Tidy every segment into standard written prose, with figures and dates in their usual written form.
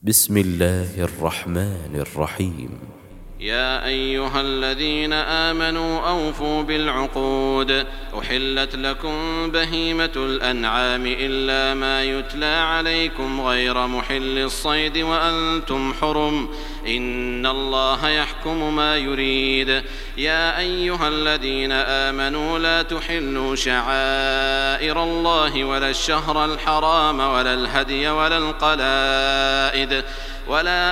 بسم الله الرحمن الرحيم. يا أيها الذين آمنوا أوفوا بالعقود. أحلت لكم بهيمة الأنعام إلا ما يتلى عليكم غير محل الصيد وأنتم حرم، إن الله يحكم ما يريد. يا أيها الذين آمنوا لا تحلوا شعائر الله ولا الشهر الحرام ولا الهدي ولا القلائد ولا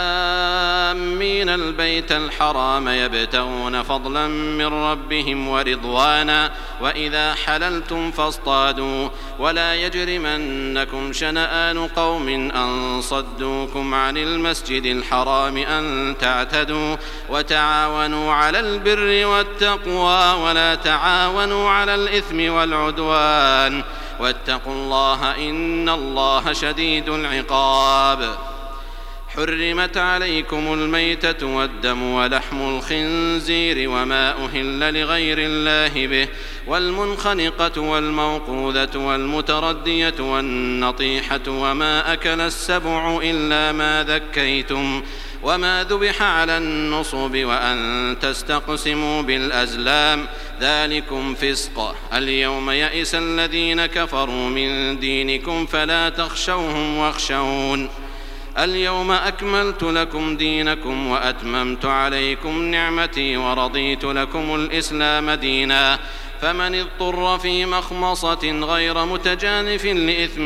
آمين البيت الحرام يبتغون فضلا من ربهم ورضوانا، وإذا حللتم فاصطادوا، ولا يجرمنكم شنآن قوم أن صدوكم عن المسجد الحرام أن تعتدوا، وتعاونوا على البر والتقوى ولا تعاونوا على الإثم والعدوان، واتقوا الله إن الله شديد العقاب. حرمت عليكم الميتة والدم ولحم الخنزير وما أهل لغير الله به، والمنخنقة والموقوذة والمتردية والنطيحة وما أكل السبع إلا ما ذكيتم، وما ذبح على النصب، وأن تستقسموا بالأزلام، ذلكم فسق. اليوم يئس الذين كفروا من دينكم فلا تخشوهم واخشون. اليوم أكملت لكم دينكم وأتممت عليكم نعمتي ورضيت لكم الإسلام دينا، فمن اضطر في مخمصة غير متجانف لإثم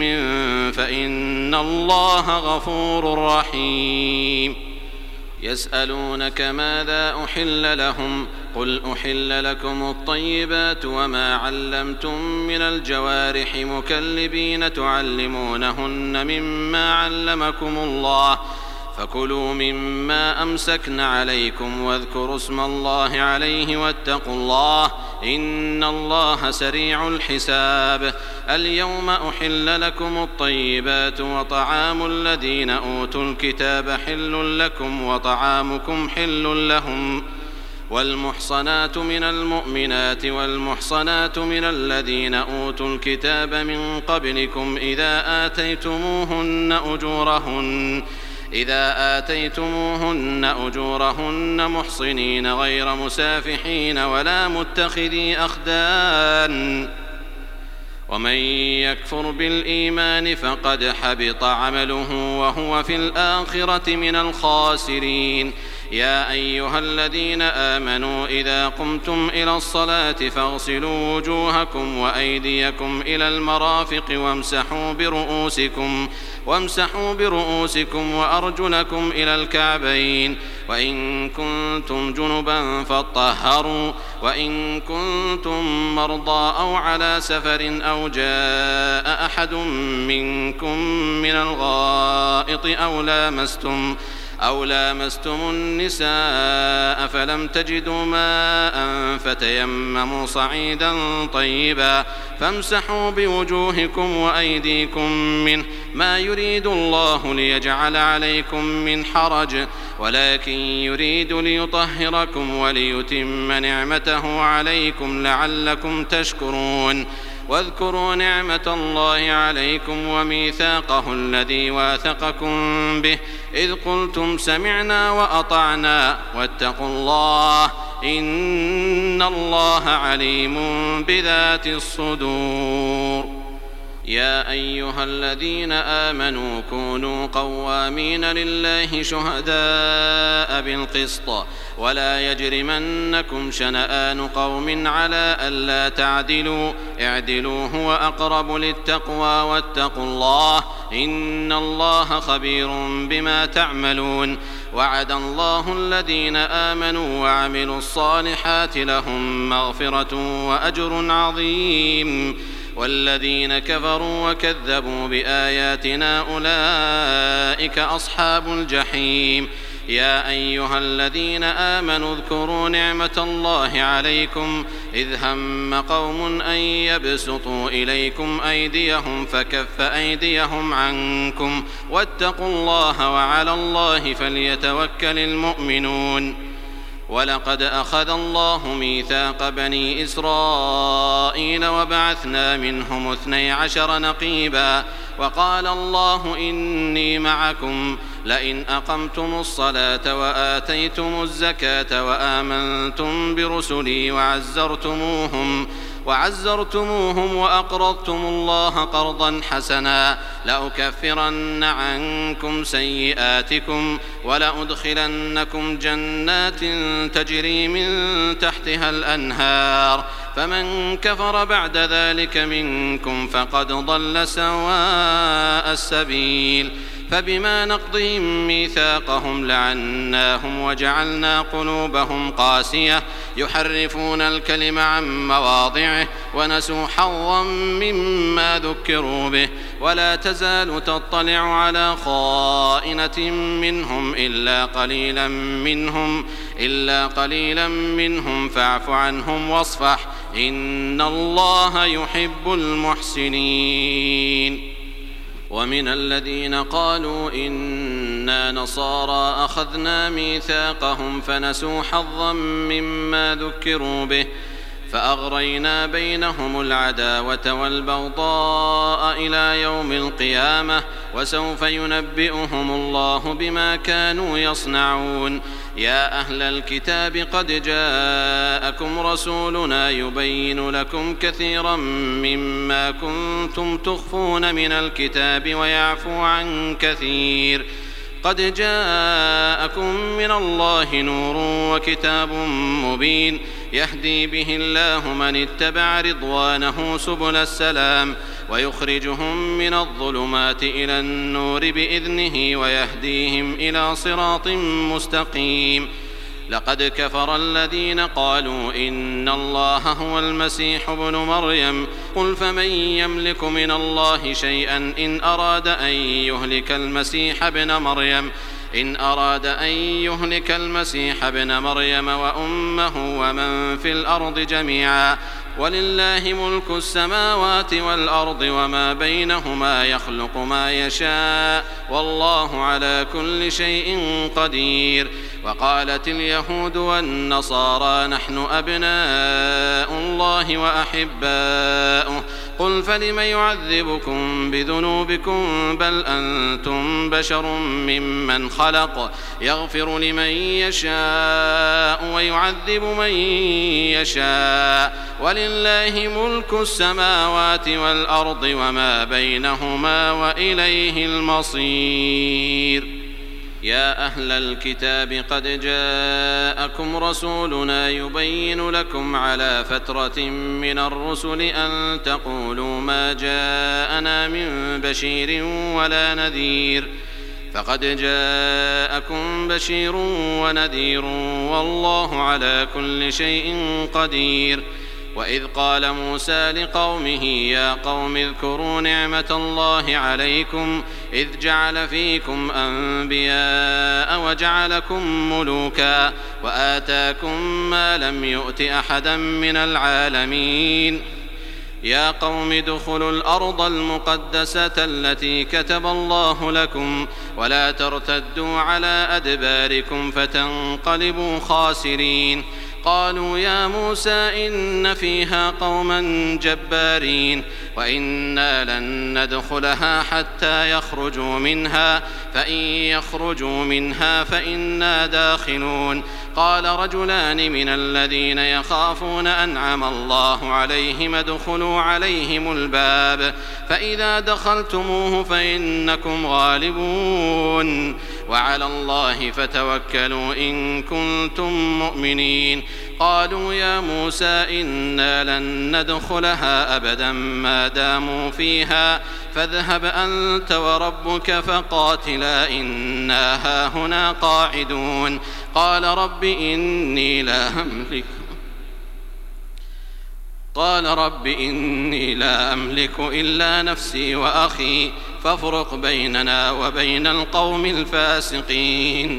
فإن الله غفور رحيم. يسألونك ماذا أحل لهم، قل أحل لكم الطيبات وما علمتم من الجوارح مكلبين تعلمونهن مما علمكم الله، فكلوا مما أمسكن عليكم واذكروا اسم الله عليه واتقوا الله إن الله سريع الحساب. اليوم أحل لكم الطيبات وطعام الذين أوتوا الكتاب حل لكم وطعامكم حل لهم، والمحصنات من المؤمنات والمحصنات من الذين أوتوا الكتاب من قبلكم إذا آتيتموهن أجورهن محصنين غير مسافحين ولا متخذي أخدان، ومن يكفر بالإيمان فقد حبط عمله وهو في الآخرة من الخاسرين. يا أيها الذين آمنوا إذا قمتم إلى الصلاة فاغسلوا وجوهكم وأيديكم إلى المرافق وامسحوا برؤوسكم وأرجلكم إلى الكعبين، وإن كنتم جنبا فاطهروا، وإن كنتم مرضى أو على سفر أو جاء أحد منكم من الغائط أو لامستم النساء فلم تجدوا ماء فتيمموا صعيدا طيبا فامسحوا بوجوهكم وأيديكم منه، ما يريد الله ليجعل عليكم من حرج ولكن يريد ليطهركم وليتم نعمته عليكم لعلكم تشكرون. واذكروا نعمة الله عليكم وميثاقه الذي واثقكم به إذ قلتم سمعنا وأطعنا واتقوا الله إن الله عليم بذات الصدور. يا أيها الذين آمنوا كونوا قوامين لله شهداء بالقسط، ولا يجرمنكم شنآن قوم على ألا تعدلوا، اعدلوا هو أقرب للتقوى واتقوا الله إن الله خبير بما تعملون. وعد الله الذين آمنوا وعملوا الصالحات لهم مغفرة وأجر عظيم، والذين كفروا وكذبوا بآياتنا أولئك أصحاب الجحيم. يا أيها الذين آمنوا اذكروا نعمة الله عليكم إذ هم قوم أن يبسطوا إليكم أيديهم فكف أيديهم عنكم واتقوا الله وعلى الله فليتوكل المؤمنون. ولقد أخذ الله ميثاق بني إسرائيل وبعثنا منهم 12 نقيبا، وقال الله إني معكم لئن أقمتم الصلاة وآتيتم الزكاة وآمنتم برسلي وعزرتموهم وأقرضتم الله قرضا حسنا لأكفرن عنكم سيئاتكم ولأدخلنكم جنات تجري من تحتها الأنهار فمن كفر بعد ذلك منكم فقد ضل سواء السبيل فبما نقضهم ميثاقهم لعناهم وجعلنا قلوبهم قاسية يحرفون الكلم عن مواضعه ونسوا حظا مما ذكروا به ولا تزال تطلع على خائنة منهم إلا قليلا منهم فاعف عنهم واصفح إن الله يحب المحسنين. ومن الذين قالوا إنا نصارى أخذنا ميثاقهم فنسوا حظا مما ذكروا به فأغرينا بينهم العداوة والبغضاء إلى يوم القيامة وسوف ينبئهم الله بما كانوا يصنعون. يا أهل الكتاب قد جاءكم رسولنا يبين لكم كثيرا مما كنتم تخفون من الكتاب ويعفو عن كثير قد جاءكم من الله نور وكتاب مبين يهدي به الله من اتبع رضوانه سبل السلام ويخرجهم من الظلمات إلى النور بإذنه ويهديهم إلى صراط مستقيم. لقد كفر الذين قالوا إن الله هو المسيح ابن مريم قل فمن يملك من الله شيئا إن أراد أن يهلك المسيح ابن مريم وأمه ومن في الأرض جميعا ولله ملك السماوات والأرض وما بينهما يخلق ما يشاء والله على كل شيء قدير. وقالت اليهود والنصارى نحن أبناء الله وأحباؤه قل فلم يعذبكم بذنوبكم بل أنتم بشر ممن خلق يغفر لمن يشاء ويعذب من يشاء ولله ملك السماوات والأرض وما بينهما وإليه المصير. يا أهل الكتاب قد جاءكم رسولنا يبين لكم على فترة من الرسل أن تقولوا ما جاءنا من بشير ولا نذير فقد جاءكم بشير ونذير والله على كل شيء قدير. وإذ قال موسى لقومه يا قوم اذكروا نعمة الله عليكم إذ جعل فيكم أنبياء وجعلكم ملوكا وآتاكم ما لم يؤت أحدا من العالمين. يا قوم ادخلوا الأرض المقدسة التي كتب الله لكم ولا ترتدوا على أدباركم فتنقلبوا خاسرين. قالوا يا موسى إن فيها قوما جبارين وإنا لن ندخلها حتى يخرجوا منها فإن يخرجوا منها فإنا داخلون. قال رجلان من الذين يخافون أنعم الله عليهم ادخلوا عليهم الباب فإذا دخلتموه فإنكم غالبون وعلى الله فتوكلوا إن كنتم مؤمنين. قالوا يا موسى إنا لن ندخلها أبدا ما داموا فيها فاذهب أنت وربك فقاتلا إنا هاهنا قاعدون. قال رب إني لا أملك إلا نفسي وأخي فافرق بيننا وبين القوم الفاسقين.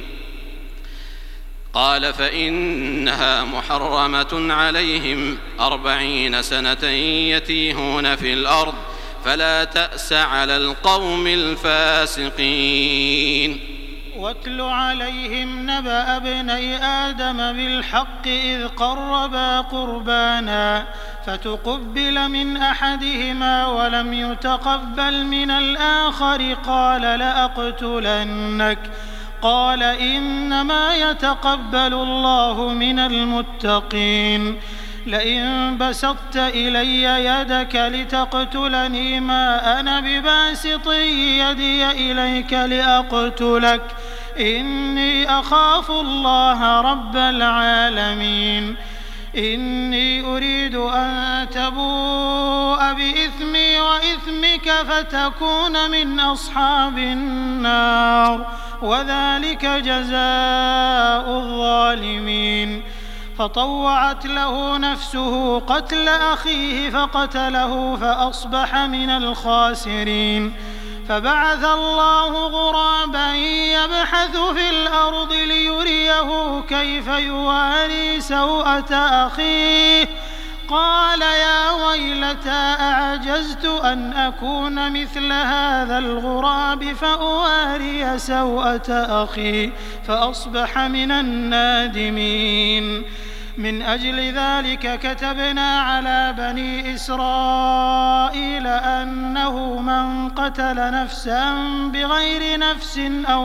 قال فإنها محرمة عليهم 40 سنة يتيهون في الأرض فلا تأس على القوم الفاسقين. واتل عليهم نبأ ابني آدم بالحق إذ قربا قربانا فتقبل من أحدهما ولم يتقبل من الآخر قال لأقتلنك قال إنما يتقبل الله من المتقين لئن بسطت إلي يدك لتقتلني ما أنا بباسط يدي إليك لأقتلك إني أخاف الله رب العالمين إني أريد أن تبوء بإثمي وإثمك فتكون من أصحاب النار وذلك جزاء الظالمين فطوعت له نفسه قتل أخيه فقتله فأصبح من الخاسرين فبعث الله غرابا يبحث في الأرض ليريه كيف يواري سوءة أخيه قال يا ويلتى أعجزت أن أكون مثل هذا الغراب فأواري سوءة أخي فأصبح من النادمين من أجل ذلك كتبنا على بني إسرائيل أنه من قتل نفسا بغير نفس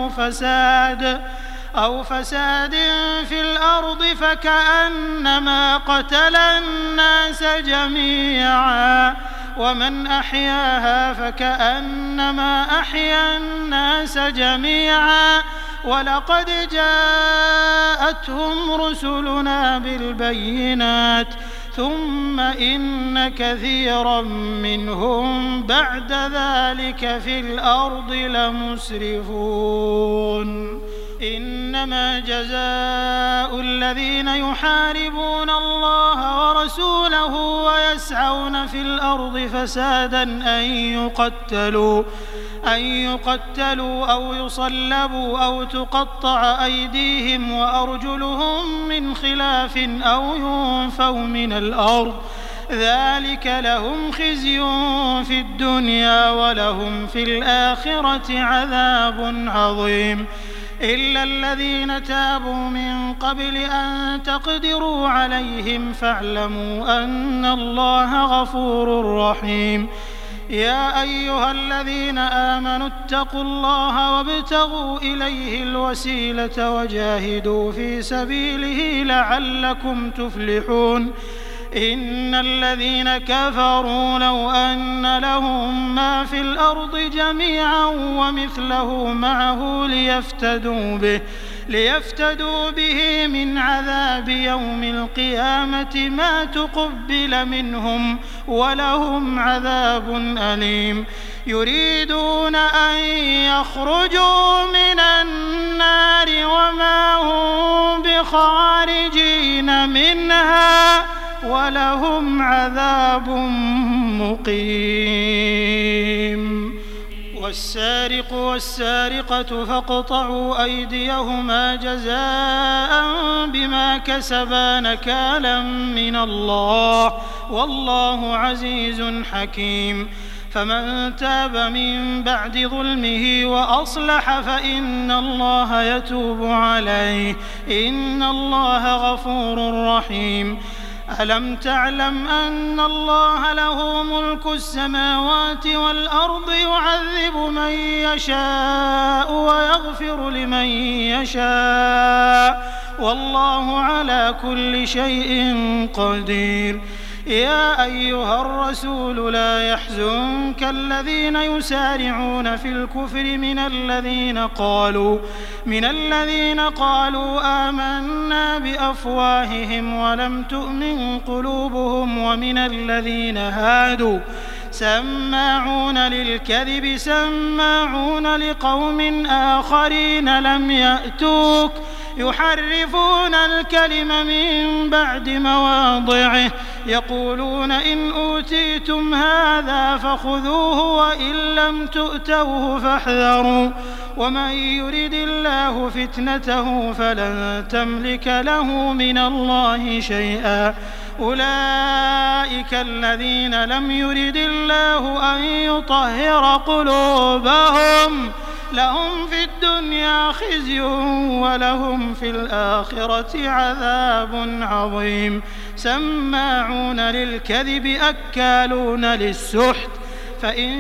أو فساد في الأرض فكأنما قتل الناس جميعا ومن أحياها فكأنما أحيا الناس جميعا ولقد جاءتهم رسلنا بالبينات ثم إن كثيرا منهم بعد ذلك في الأرض لمسرفون إنما جزاء الذين يحاربون الله ورسوله ويسعون في الأرض فسادا أن يقتلوا أو يصلبوا أو تقطع أيديهم وأرجلهم من خلاف أو ينفوا من الأرض ذلك لهم خزي في الدنيا ولهم في الآخرة عذاب عظيم إلا الذين تابوا من قبل أن تقدروا عليهم فاعلموا أن الله غفور رحيم يا أيها الذين آمنوا اتقوا الله وابتغوا إليه الوسيلة وجاهدوا في سبيله لعلكم تفلحون إن الذين كفروا لو أن لهم ما في الأرض جميعا ومثله معه ليفتدوا به من عذاب يوم القيامة ما تقبل منهم ولهم عذاب أليم يريدون أن يخرجوا من النار وما هم بخارجين منها ولهم عذاب مقيم والسارق والسارقة فاقطعوا أيديهما جزاء بما كسبا نكالا من الله والله عزيز حكيم فمن تاب من بعد ظلمه وأصلح فإن الله يتوب عليه إن الله غفور رحيم ألم تعلم أن الله له ملك السماوات والأرض يعذب من يشاء ويغفر لمن يشاء والله على كل شيء قدير يا أيها الرسول لا يحزنك الذين يسارعون في الكفر من الذين قالوا آمنا بأفواههم ولم تؤمن قلوبهم ومن الذين هادوا سماعون للكذب سماعون لقوم آخرين لم يأتوك يحرفون الكلم من بعد مواضعه يقولون إن أوتيتم هذا فخذوه وإن لم تؤتوه فاحذروا ومن يرد الله فتنته فلن تملك له من الله شيئا أولئك الذين لم يرد الله أن يطهر قلوبهم لهم في الدنيا خزي ولهم في الآخرة عذاب عظيم سماعون للكذب أكالون للسحت فإن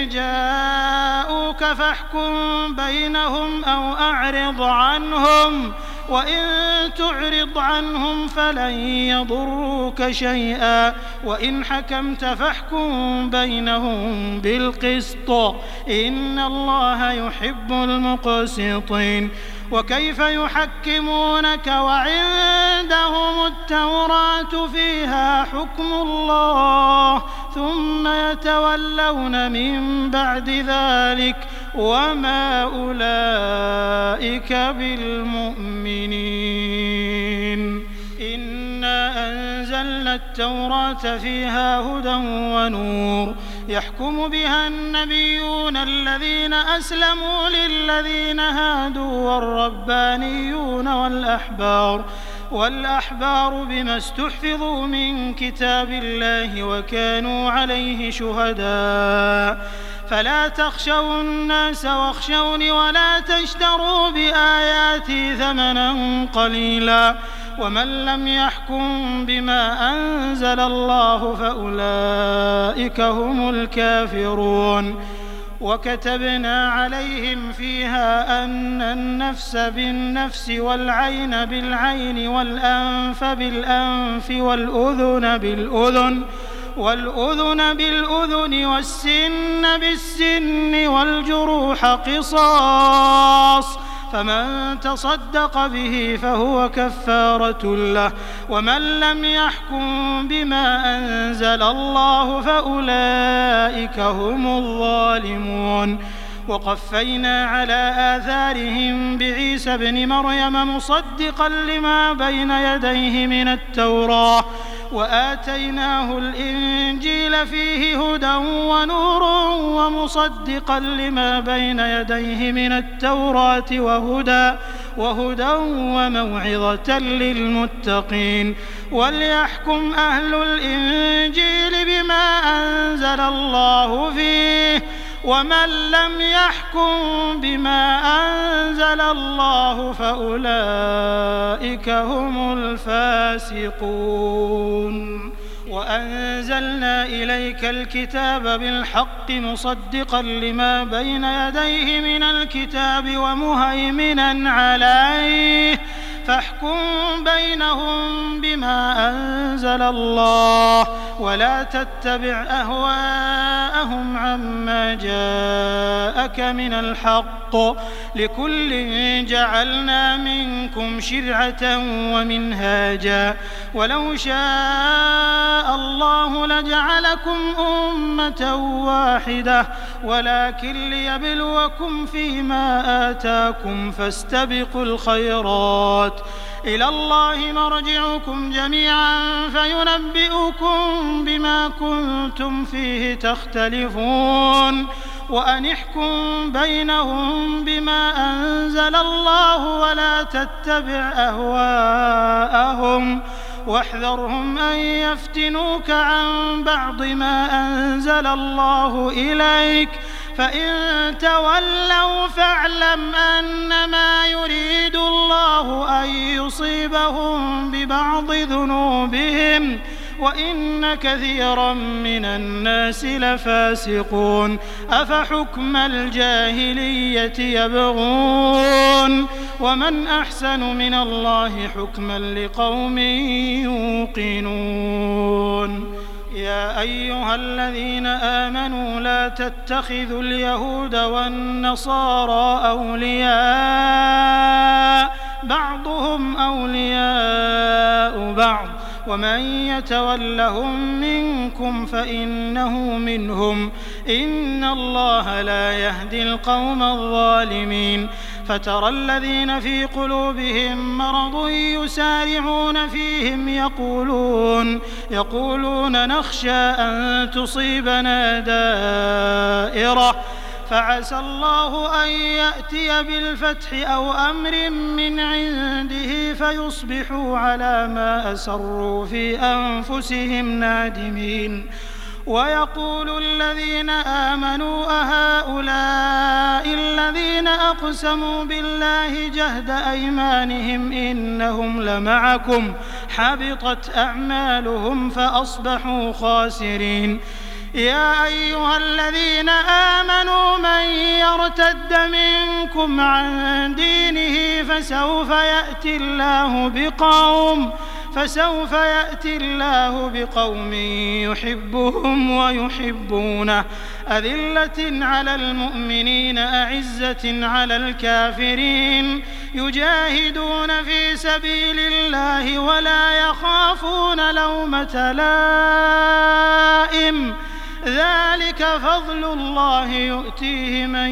جاءوك فاحكم بينهم أو أعرض عنهم وإن تعرض عنهم فلن يضروك شيئا وإن حكمت فاحكم بينهم بالقسط إن الله يحب المقسطين وكيف يحكمونك وعندهم التوراة فيها حكم الله ثم يتولون من بعد ذلك وما أولئك بالمؤمنين إنا أنزلنا التوراة فيها هدى ونور يحكم بها النبيون الذين أسلموا للذين هادوا والربانيون والأحبار بما استحفظوا من كتاب الله وكانوا عليه شهداء فلا تخشوا الناس واخشوني ولا تشتروا بآياتي ثمنا قليلا ومن لم يحكم بما أنزل الله فأولئك هم الكافرون وكتبنا عليهم فيها أن النفس بالنفس والعين بالعين والأنف بالأنف والأذن بالأذن والسن بالسن والجروح قصاص فمن تصدق به فهو كفارة له ومن لم يحكم بما أنزل الله فأولئك هم الظالمون وقفينا على آثارهم بعيسى ابن مريم مصدقا لما بين يديه من التوراة وآتيناه الإنجيل فيه هدى ونور ومصدقا لما بين يديه من التوراة وهدى وموعظة للمتقين وليحكم أهل الإنجيل بما أنزل الله فيه ومن لم يحكم بما أنزل الله فأولئك هم الفاسقون وأنزلنا إليك الكتاب بالحق مصدقا لما بين يديه من الكتاب ومهيمنا عليه فاحكم بينهم بما أنزل الله ولا تتبع أهواءهم عما جاءك من الحق لكل جعلنا منكم شرعة ومنهاجا ولو شاء الله لجعلكم أمة واحدة ولكن ليبلوكم فيما آتاكم فاستبقوا الخيرات إلى الله مرجعكم جميعا فينبئكم بما كنتم فيه تختلفون وأن احكم بينهم بما أنزل الله ولا تتبع أهواءهم واحذرهم أن يفتنوك عن بعض ما أنزل الله إليك فإن تولوا فاعلم أنما يريد الله أن يصيبهم ببعض ذنوبهم وإن كثيرا من الناس لفاسقون أفحكم الجاهلية يبغون ومن أحسن من الله حكما لقوم يوقنون يا أيها الذين آمنوا لا تتخذوا اليهود والنصارى أولياء بعضهم أولياء بعض ومن يتولهم منكم فإنه منهم إن الله لا يهدي القوم الظالمين فترى الذين في قلوبهم مرض يسارعون فيهم يقولون نخشى أن تصيبنا دائرة فعسى الله أن يأتي بالفتح أو أمر من عنده فيصبحوا على ما أسروا في أنفسهم نادمين ويقول الذين آمنوا أهؤلاء الذين أقسموا بالله جهد أيمانهم إنهم لمعكم حبطت أعمالهم فأصبحوا خاسرين. يا أيها الذين آمنوا من يرتد منكم عن دينه فسوف يأتي الله بقوم يحبهم ويحبونه أذلة على المؤمنين أعزة على الكافرين يجاهدون في سبيل الله ولا يخافون لومة لائم ذلك فضل الله يؤتيه من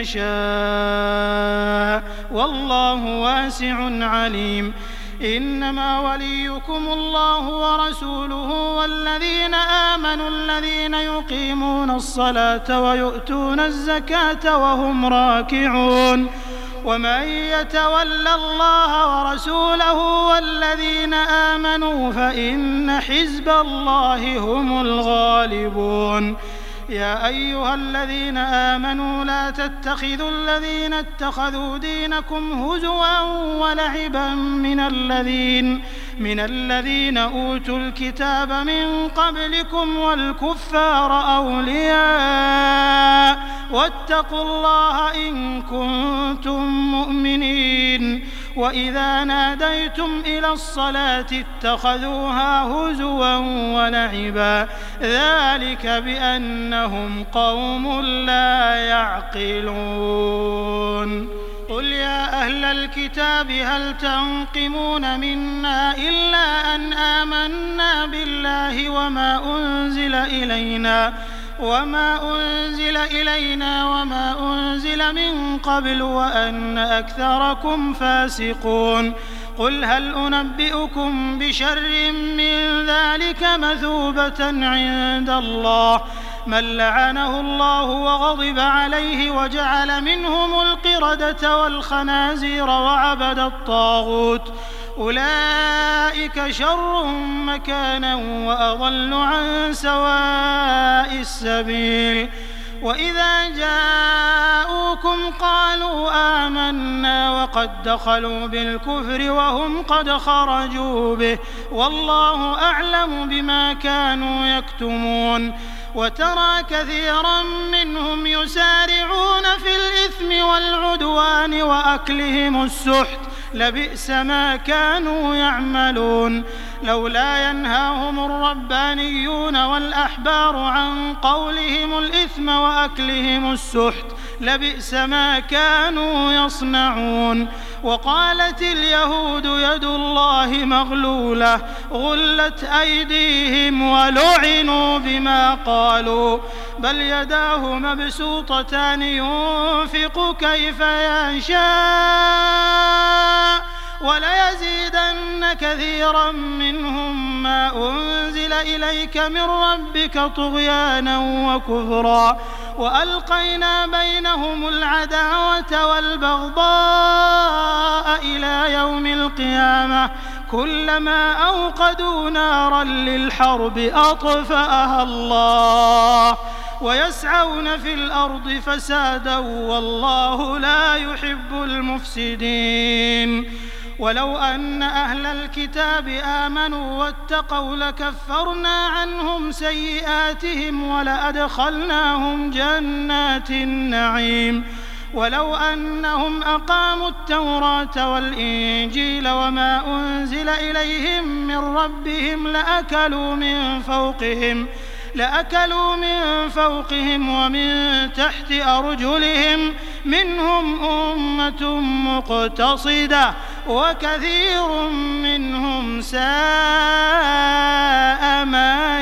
يشاء والله واسع عليم. إنما وليكم الله ورسوله والذين آمنوا الذين يقيمون الصلاة ويؤتون الزكاة وهم راكعون ومن يتول الله ورسوله والذين آمنوا فإن حزب الله هم الغالبون. يا أيها الذين آمنوا لا تتخذوا الذين اتخذوا دينكم هزوا ولعبا من الذين أوتوا الكتاب من قبلكم والكفار أولياء واتقوا الله إن كنتم مؤمنين. وإذا ناديتم إلى الصلاة اتخذوها هزوا ولعبا ذلك بأنهم قوم لا يعقلون. قل يا أهل الكتاب هل تنقمون منا إلا أن آمنا بالله وما أنزل إلينا وما أنزل من قبل وأن أكثركم فاسقون. قل هل أنبئكم بشر من ذلك مثوبة عند الله من لعنه الله وغضب عليه وجعل منهم القردة والخنازير وعبد الطاغوت أولئك شر مكانا وأضل عن سواء السبيل. وإذا جاءوكم قالوا آمنا وقد دخلوا بالكفر وهم قد خرجوا به والله أعلم بما كانوا يكتمون. وترى كثيرا منهم يسارعون في الإثم والعدوان وأكلهم السحت لبئس ما كانوا يعملون. لولا ينهاهم الربانيون والأحبار عن قولهم الإثم وأكلهم السحت لبئس ما كانوا يصنعون. وقالت اليهود يد الله مغلولة غلت أيديهم ولعنوا بما قالوا بل يداه مبسوطتان ينفق كيف يشاء وليزيدن كثيرا منهم ما أنزل إليك من ربك طغيانا وكفرا وألقينا بينهم العداوة والبغضاء إلى يوم القيامة كلما أوقدوا نارا للحرب أطفأها الله ويسعون في الأرض فسادا والله لا يحب المفسدين. ولو أن أهل الكتاب آمنوا واتقوا لكفرنا عنهم سيئاتهم ولأدخلناهم جنات النعيم. ولو أنهم أقاموا التوراة والإنجيل وما أنزل إليهم من ربهم لأكلوا من فوقهم ومن تحت أرجلهم منهم أمة مقتصدة وكثير منهم ساء ما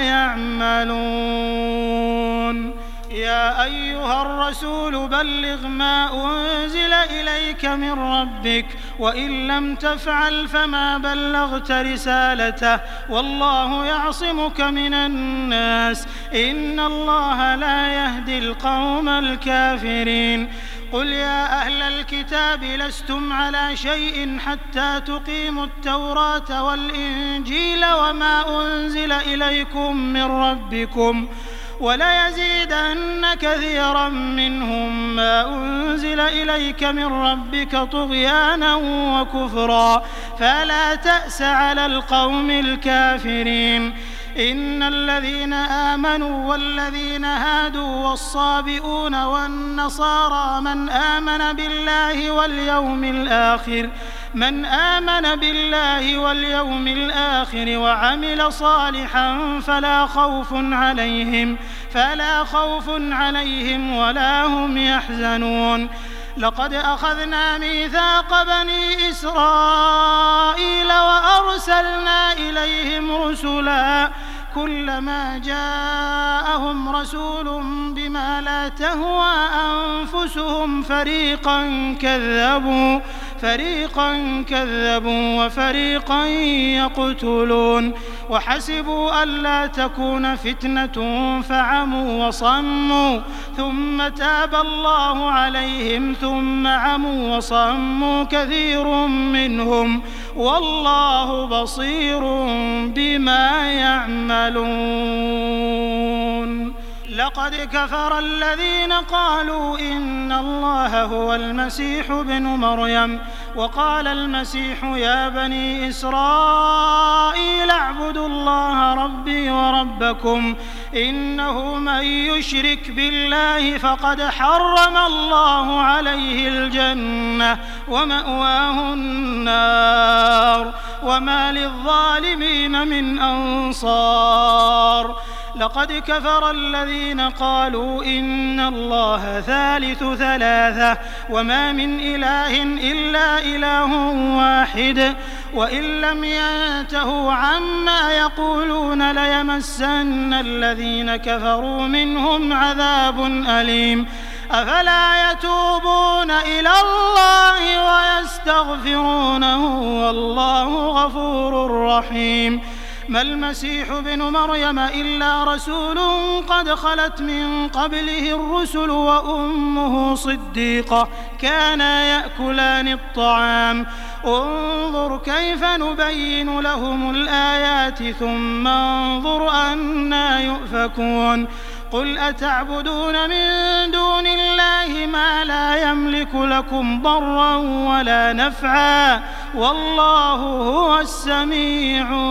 يعملون. يا أيها الرسول بلغ ما أنزل إليك من ربك وإن لم تفعل فما بلغت رسالته والله يعصمك من الناس إن الله لا يهدي القوم الكافرين. قل يا أهل الكتاب لستم على شيء حتى تقيموا التوراة والإنجيل وما أنزل إليكم من ربكم وليزيدن كثيرا منهم ما أنزل إليك من ربك طغيانا وكفرا فلا تأس على القوم الكافرين. إن الذين آمنوا والذين هادوا والصابئون والنصارى من آمن بالله واليوم الآخر وعمل صالحا فلا خوف عليهم ولا هم يحزنون. لقد أخذنا ميثاق بني إسرائيل وأرسلنا إليهم رسلا كلما جاءهم رسول بما لا تهوى أنفسهم فريقا كذبوا وفريقا يقتلون وحسبوا ألا تكون فتنة فعموا وصموا ثم تاب الله عليهم ثم عموا وصموا كثير منهم والله بصير بما يعملون. لقد كفر الذين قالوا إن الله هو المسيح ابن مريم وقال المسيح يا بني إسرائيل اعبدوا الله ربي وربكم إنه من يشرك بالله فقد حرم الله عليه الجنة ومأواه النار وما للظالمين من أنصار. لقد كفر الذين قالوا إن الله ثالث ثلاثة وما من إله إلا إله واحد وإن لم ينتهوا عما يقولون ليمسن الذين كفروا منهم عذاب أليم. أفلا يتوبون إلى الله ويستغفرونه والله غفور رحيم. ما المسيح ابن مريم إلا رسول قد خلت من قبله الرسل وأمه صديقة كانا يأكلان الطعام انظر كيف نبين لهم الآيات ثم انظر أنى يؤفكون. قل أتعبدون من دون الله ما لا يملك لكم ضرا ولا نفعا والله هو السميع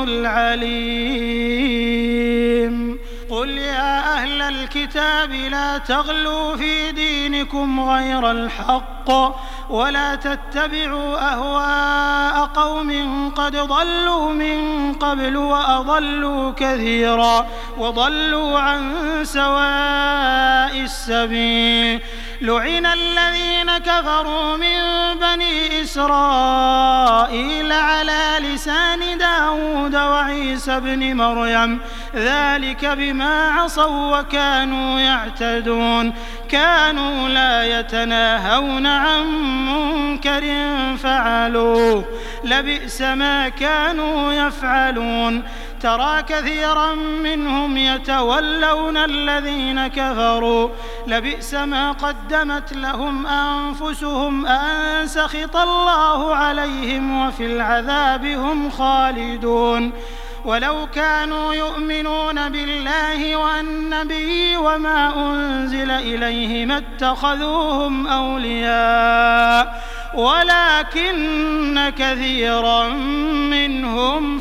العليم. قل يا أهل الكتاب لا تغلوا في دينكم غير الحق ولا تتبعوا أهواء قوم قد ضلوا من قبل وأضلوا كثيرا وضلوا عن سواء السبيل. لعن الذين كفروا من بني إسرائيل على لسان داود وعيسى بن مريم ذلك بما عصوا وكانوا يعتدون كانوا لا يتناهون عن منكر فعلوه لبئس ما كانوا يفعلون. ترى كثيرا منهم يتولون الذين كفروا لبئس ما قدمت لهم أنفسهم أن سخط الله عليهم وفي العذاب هم خالدون. ولو كانوا يؤمنون بالله والنبي وما أنزل إليه ما اتخذوهم أولياء ولكن كثيرا منهم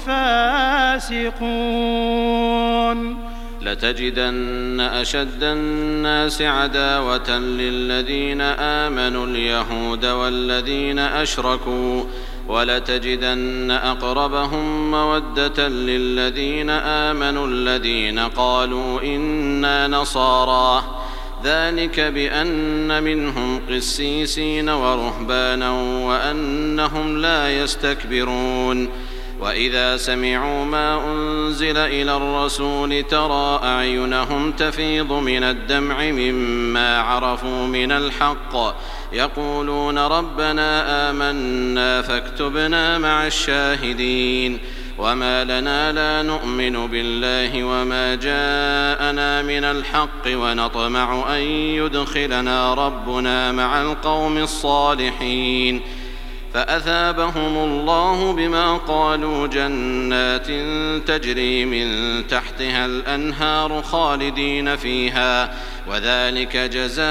فاسقون. لتجدن أشد الناس عداوة للذين آمنوا اليهود والذين أشركوا ولتجدن أقربهم مودة للذين آمنوا الذين قالوا إنا نصارى ذلك بأن منهم قسيسين ورهبانا وأنهم لا يستكبرون. وإذا سمعوا ما أنزل إلى الرسول ترى أعينهم تفيض من الدمع مما عرفوا من الحق يقولون ربنا آمنا فاكتبنا مع الشاهدين. وما لنا لا نؤمن بالله وما جاءنا من الحق ونطمع أن يدخلنا ربنا مع القوم الصالحين. فأثابهم الله بما قالوا جنات تجري من تحتها الأنهار خالدين فيها، وذلك جزاء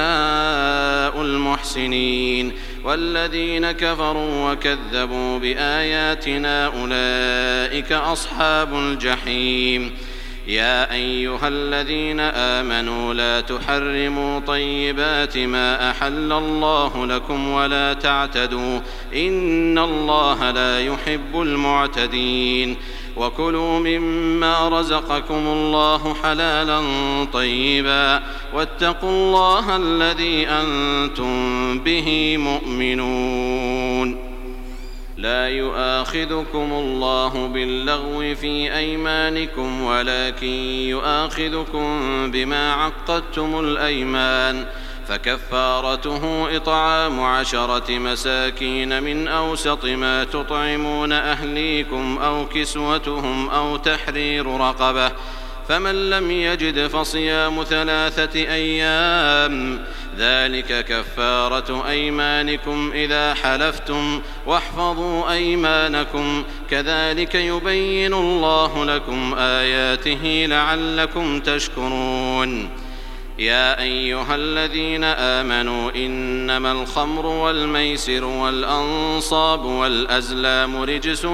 المحسنين. والذين كفروا وكذبوا بآياتنا أولئك أصحاب الجحيم. يا أيها الذين آمنوا لا تحرموا طيبات ما أحل الله لكم ولا تعتدوا إن الله لا يحب المعتدين. وكلوا مما رزقكم الله حلالا طيبا واتقوا الله الذي أنتم به مؤمنون. لا يؤاخذكم الله باللغو في أيمانكم ولكن يؤاخذكم بما عقدتم الأيمان، فكفارته إطعام 10 مساكين من أوسط ما تطعمون أهليكم أو كسوتهم أو تحرير رقبة، فمن لم يجد فصيام 3 أيام، ذلك كفارة أيمانكم إذا حلفتم، واحفظوا أيمانكم، كذلك يبين الله لكم آياته لعلكم تشكرون. يا أيها الذين آمنوا إنما الخمر والميسر والأنصاب والأزلام رجس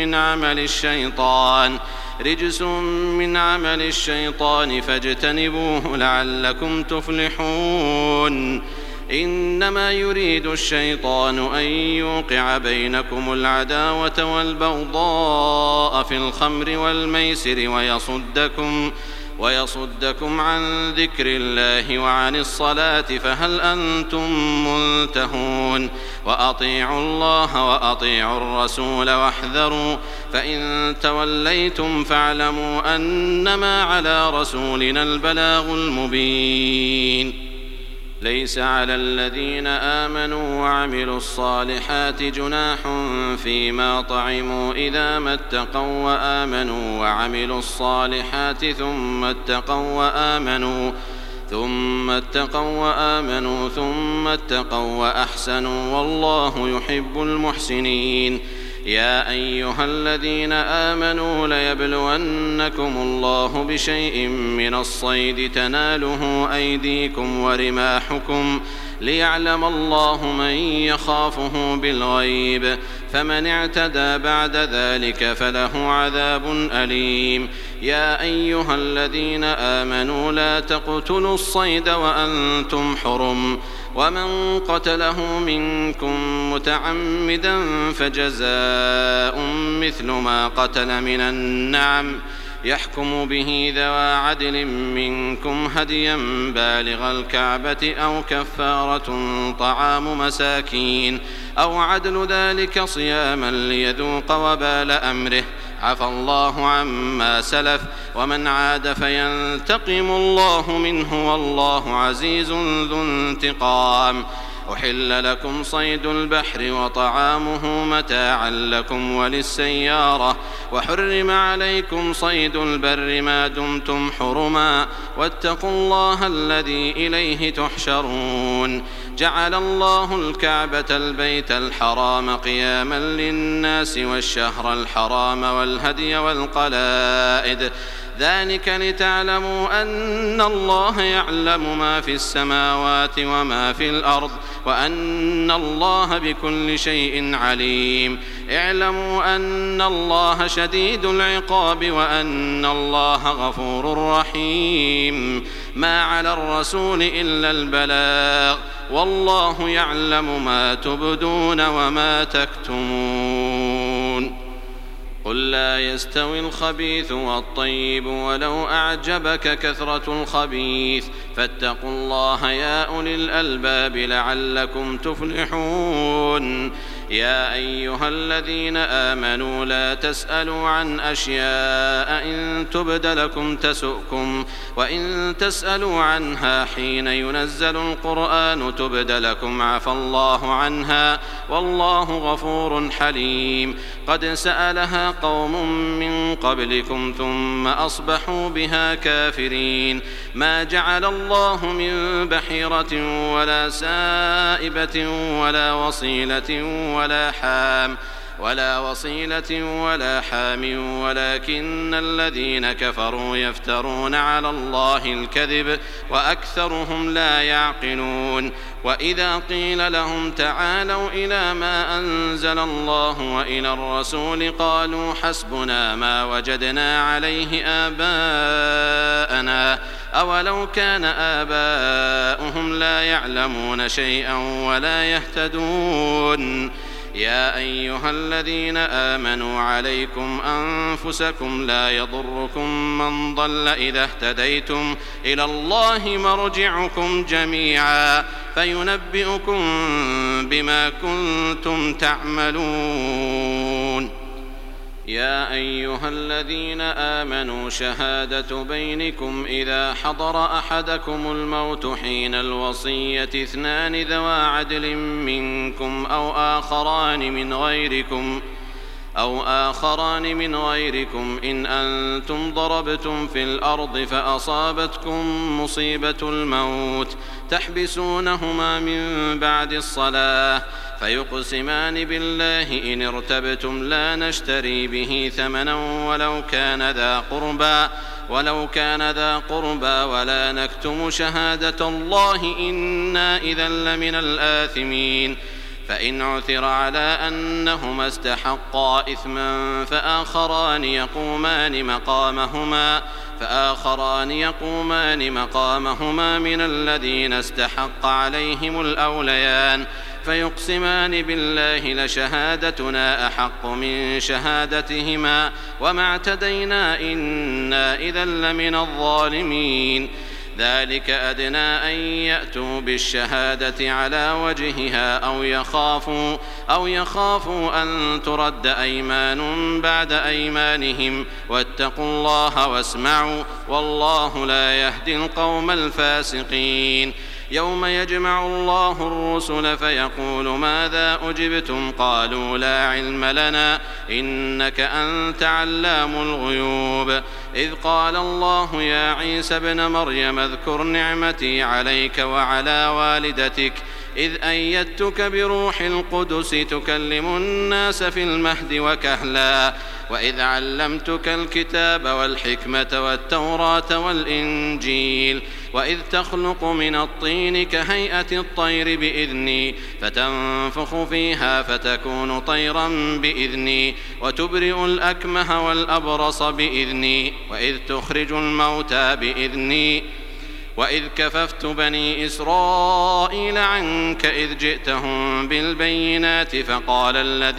من عمل الشيطان فاجتنبوه لعلكم تفلحون. إنما يريد الشيطان أن يوقع بينكم العداوة والبغضاء في الخمر والميسر ويصدكم عن ذكر الله وعن الصلاة، فهل أنتم منتهون؟ وأطيعوا الله وأطيعوا الرسول واحذروا، فإن توليتم فاعلموا أنما على رسولنا البلاغ المبين. ليس على الذين آمنوا وعملوا الصالحات جناح فيما طعموا إذا ما اتقوا وآمنوا وعملوا الصالحات ثم اتقوا وأحسنوا والله يحب المحسنين. يا أيها الذين آمنوا ليبلونكم الله بشيء من الصيد تناله أيديكم ورماحكم ليعلم الله من يخافه بالغيب، فمن اعتدى بعد ذلك فله عذاب أليم. يا أيها الذين آمنوا لا تقتلوا الصيد وأنتم حرم، ومن قتله منكم متعمدا فجزاء مثل ما قتل من النعم، يحكم به ذوى عدل منكم هديا بالغ الكعبة أو كفارة طعام مساكين أو عدل ذلك صياما ليذوق وبال أمره، عفى الله عما سلف، ومن عاد فينتقم الله منه والله عزيز ذو انتقام. أحل لكم صيد البحر وطعامه متاعا لكم وللسيارة، وحرم عليكم صيد البر ما دمتم حرما، واتقوا الله الذي إليه تحشرون. جعل الله الكعبة البيت الحرام قياما للناس والشهر الحرام والهدي والقلائد، ذلك لتعلموا أن الله يعلم ما في السماوات وما في الأرض وأن الله بكل شيء عليم. اعلموا أن الله شديد العقاب وأن الله غفور رحيم. ما على الرسول إلا البلاغ، والله يعلم ما تبدون وما تكتمون. قل لا يستوي الخبيث والطيب ولو أعجبك كثرة الخبيث، فاتقوا الله يا أولي الألباب لعلكم تفلحون. يا أيها الذين آمنوا لا تسألوا عن أشياء إن تبد لكم تسؤكم، وإن تسألوا عنها حين ينزل القرآن تبد لكم عفى الله عنها والله غفور حليم. قد سألها قوم من قبلكم ثم أصبحوا بها كافرين. ما جعل الله من بحيرة ولا سائبة ولا وصيلة ولا حام ولكن الذين كفروا يفترون على الله الكذب وأكثرهم لا يعقلون. وإذا قيل لهم تعالوا إلى ما أنزل الله وإلى الرسول قالوا حسبنا ما وجدنا عليه آباءنا أولو كان آباؤهم لا يعلمون شيئا ولا يهتدون. يا أيها الذين آمنوا عليكم أنفسكم لا يضركم من ضل إذا اهتديتم إلى الله مرجعكم جميعا فينبئكم بما كنتم تعملون. يا أيها الذين آمنوا شهادة بينكم إذا حضر أحدكم الموت حين الوصية 2 ذوى عدل منكم أو آخران من غيركم إن أنتم ضربتم في الأرض فأصابتكم مصيبة الموت تحبسونهما من بعد الصلاة فيقسمان بالله إن ارتبتم لا نشتري به ثمنا ولو كان ذا قربى ولا نكتم شهادة الله إنا إذا لمن الآثمين. فإن عثر على أنهما استحقا إثما فآخران يقومان مقامهما من الذين استحق عليهم الأوليان فيقسمان بالله لشهادتنا أحق من شهادتهما وما اعتدينا إنا إذا لمن الظالمين. ذلك أدنى أن يأتوا بالشهادة على وجهها أو يخافوا أن ترد أيمان بعد أيمانهم واتقوا الله واسمعوا والله لا يهدي القوم الفاسقين. يوم يجمع الله الرسل فيقول ماذا أجبتم قالوا لا علم لنا إنك أنت علام الغيوب. إذ قال الله يا عيسى ابن مريم اذكر نعمتي عليك وعلى والدتك إذ أيدتك بروح القدس تكلم الناس في المهد وكهلا وإذ علمتك الكتاب والحكمة والتوراة والإنجيل وإذ تخلق من الطين كهيئة الطير بإذني فتنفخ فيها فتكون طيرا بإذني وتبرئ الأكمه والأبرص بإذني وإذ تخرج الموتى بإذني وإذ كففت بني إسرائيل عنك إذ جئتهم بالبينات فقال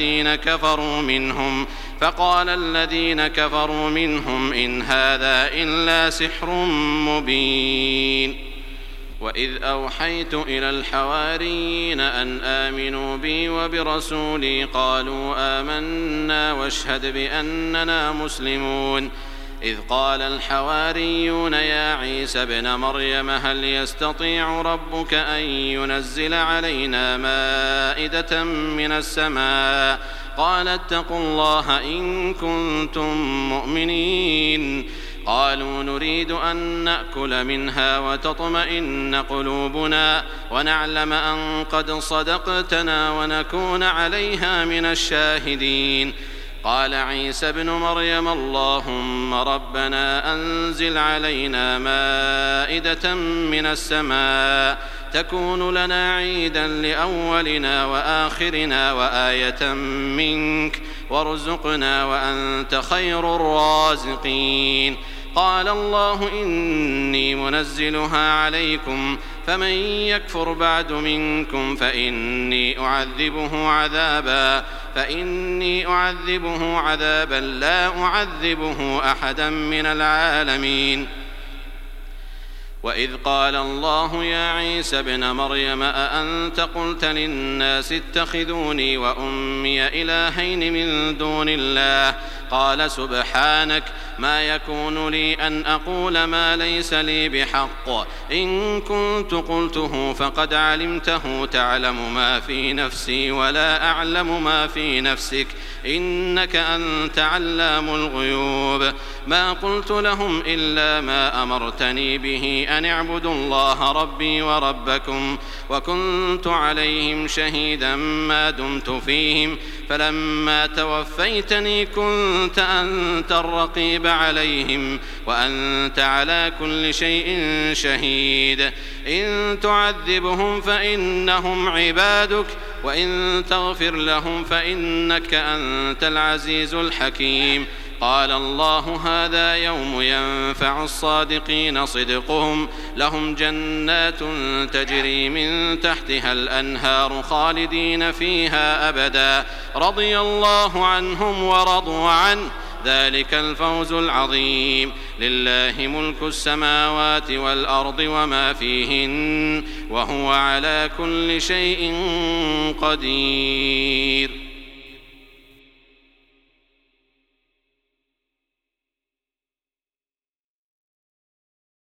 الذين كفروا منهم إن هذا إلا سحر مبين. وإذ أوحيت إلى الحواريين أن آمنوا بي وبرسولي قالوا آمنا واشهد بأننا مسلمون. إذ قال الحواريون يا عيسى ابن مريم هل يستطيع ربك أن ينزل علينا مائدة من السماء قال اتقوا الله إن كنتم مؤمنين. قالوا نريد أن نأكل منها وتطمئن قلوبنا ونعلم أن قد صدقتنا ونكون عليها من الشاهدين. قال عيسى ابن مريم اللهم ربنا أنزل علينا مائدة من السماء تكون لنا عيدا لأولنا وآخرنا وآية منك وارزقنا وأنت خير الرازقين. قال الله إني منزلها عليكم فمن يكفر بعد منكم فإني أعذبه عذابا لا أعذبه أحدا من العالمين. وإذ قال الله يا عيسى ابن مريم أأنت قلت للناس اتخذوني وأمي إلهين من دون الله قال سبحانك ما يكون لي أن أقول ما ليس لي بحق، إن كنت قلته فقد علمته، تعلم ما في نفسي ولا أعلم ما في نفسك، إنك أنت علام الغيوب. ما قلت لهم إلا ما أمرتني به أن اعبدوا الله ربي وربكم، وكنت عليهم شهيدا ما دمت فيهم، فلما توفيتني كنت أنت الرقيب عليهم، وأنت على كل شيء شهيد. إن تعذبهم فإنهم عبادك، وإن تغفر لهم فإنك أنت العزيز الحكيم. قال الله هذا يوم ينفع الصادقين صدقهم، لهم جنات تجري من تحتها الأنهار خالدين فيها أبدا، رضي الله عنهم ورضوا عنه، ذلك الفوز العظيم. لله ملك السماوات والأرض وما فيهن، وهو على كل شيء قدير.